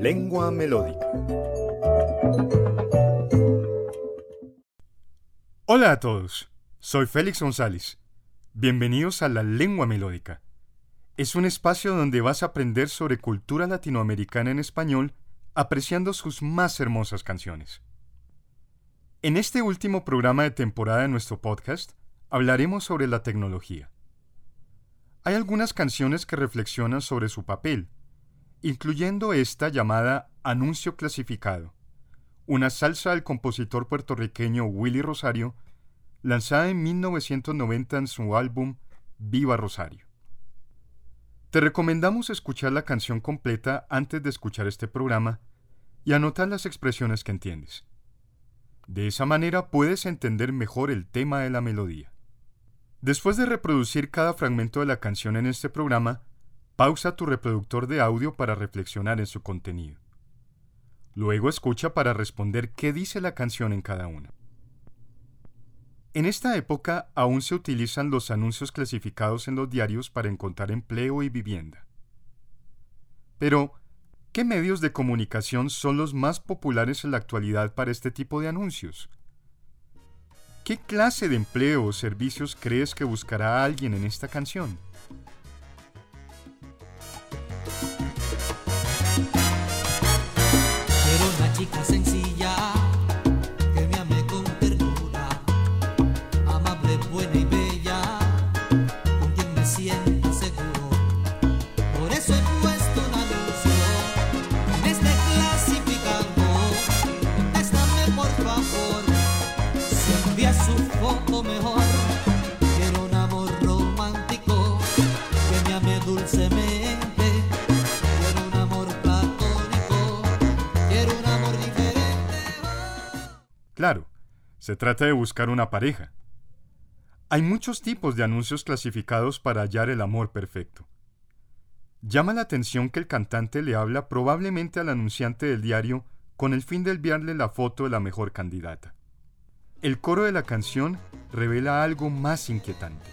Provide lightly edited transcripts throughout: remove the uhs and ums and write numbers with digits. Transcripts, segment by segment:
lengua melódica. Hola a todos, soy Félix González. Bienvenidos a La Lengua Melódica. Es un espacio donde vas a aprender sobre cultura latinoamericana en español, apreciando sus más hermosas canciones. En este último programa de temporada de nuestro podcast, hablaremos sobre la tecnología. Hay algunas canciones que reflexionan sobre su papel, incluyendo esta llamada Anuncio Clasificado, una salsa del compositor puertorriqueño Willy Rosario, lanzada en 1990 en su álbum Viva Rosario. Te recomendamos escuchar la canción completa antes de escuchar este programa y anotar las expresiones que entiendes. De esa manera puedes entender mejor el tema de la melodía. Después de reproducir cada fragmento de la canción en este programa, pausa tu reproductor de audio para reflexionar en su contenido. Luego escucha para responder qué dice la canción en cada una. En esta época aún se utilizan los anuncios clasificados en los diarios para encontrar empleo y vivienda. Pero, ¿qué medios de comunicación son los más populares en la actualidad para este tipo de anuncios? ¿Qué clase de empleo o servicios crees que buscará alguien en esta canción? Quiero una chica sencilla, que me ame con ternura, amable, buena y bella, con quien me sienta seguro. Por eso he puesto un anuncio en este clasificado. Contéstame por favor, si envías su foto mejor. Quiero un amor romántico, que me ame dulcemente. Claro, se trata de buscar una pareja. Hay muchos tipos de anuncios clasificados para hallar el amor perfecto. Llama la atención que el cantante le habla probablemente al anunciante del diario con el fin de enviarle la foto de la mejor candidata. El coro de la canción revela algo más inquietante.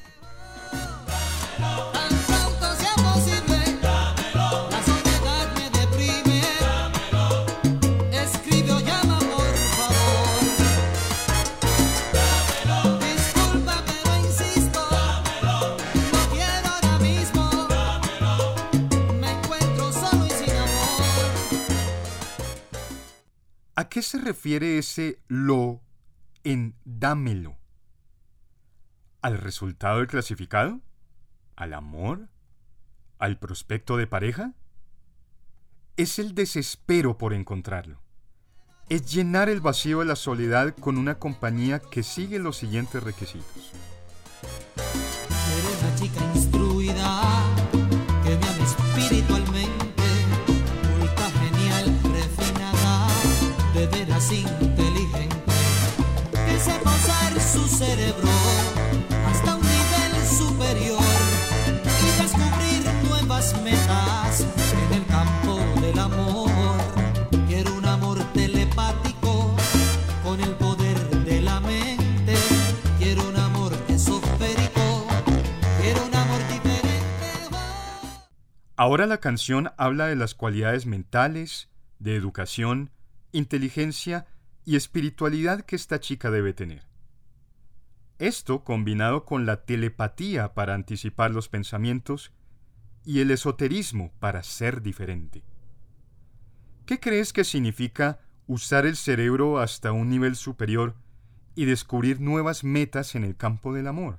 ¿A qué se refiere ese lo en dámelo? ¿Al resultado del clasificado? ¿Al amor? ¿Al prospecto de pareja? Es el desespero por encontrarlo. Es llenar el vacío de la soledad con una compañía que sigue los siguientes requisitos. Quiero una chica instruida, que me ame espiritualmente, culta, genial, refinada, de veras inteligente, que sepa usar su cerebro hasta un nivel superior y descubrir nuevas metas en el campo del amor. Quiero un amor telepático con el poder de la mente. Quiero un amor esotérico. Quiero un amor diferente. Ahora la canción habla de las cualidades mentales, de educación, inteligencia y espiritualidad que esta chica debe tener. Esto combinado con la telepatía para anticipar los pensamientos y el esoterismo para ser diferente. ¿Qué crees que significa usar el cerebro hasta un nivel superior y descubrir nuevas metas en el campo del amor?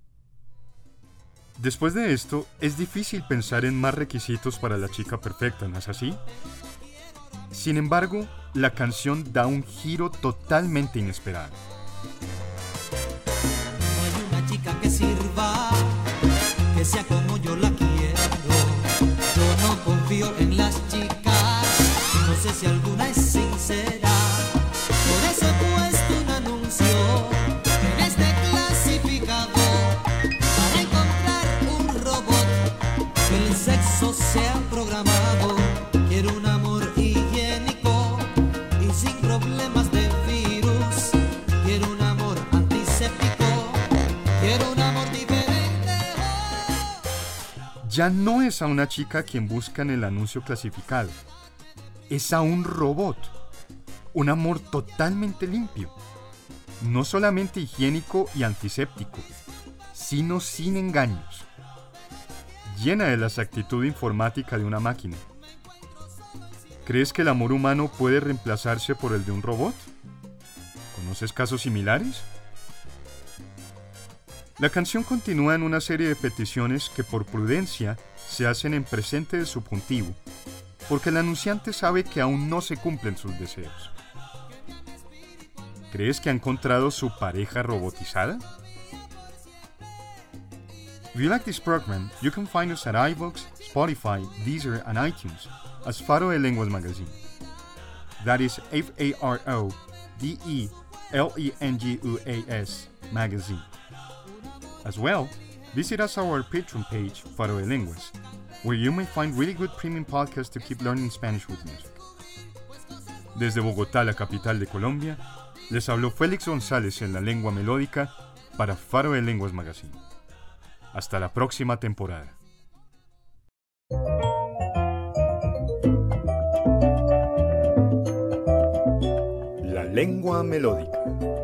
Después de esto, es difícil pensar en más requisitos para la chica perfecta, ¿no es así? Sin embargo, la canción da un giro totalmente inesperado. No hay una chica que sirva, que sea como yo la quiero. Yo no confío en las chicas, no sé si alguna es sincera. Por eso he puesto un anuncio en este clasificado, para encontrar un robot que el sexo sea programado. Quiero un amor higiénico y sin problemas de virus. Quiero un amor antiséptico. Quiero un amor diferente. Ya no es a una chica quien busca en el anuncio clasificado. es a un robot. Un amor totalmente limpio. No solamente higiénico y antiséptico, sino sin engaños. Llena de la exactitud informática de una máquina. ¿Crees que el amor humano puede reemplazarse por el de un robot? ¿Conoces casos similares? La canción continúa en una serie de peticiones que por prudencia se hacen en presente de subjuntivo, porque el anunciante sabe que aún no se cumplen sus deseos. ¿Crees que ha encontrado su pareja robotizada? If you like this program, you can find us at iVoox, Spotify, Deezer, and iTunes as Faro de Lenguas Magazine. That is FARODELENGUAS Magazine. As well, visit us our Patreon page, Faro de Lenguas, where you may find really good premium podcasts to keep learning Spanish with music. Desde Bogotá, la capital de Colombia, les habló Félix González en la lengua melódica para Faro de Lenguas Magazine. Hasta la próxima temporada. La lengua melódica.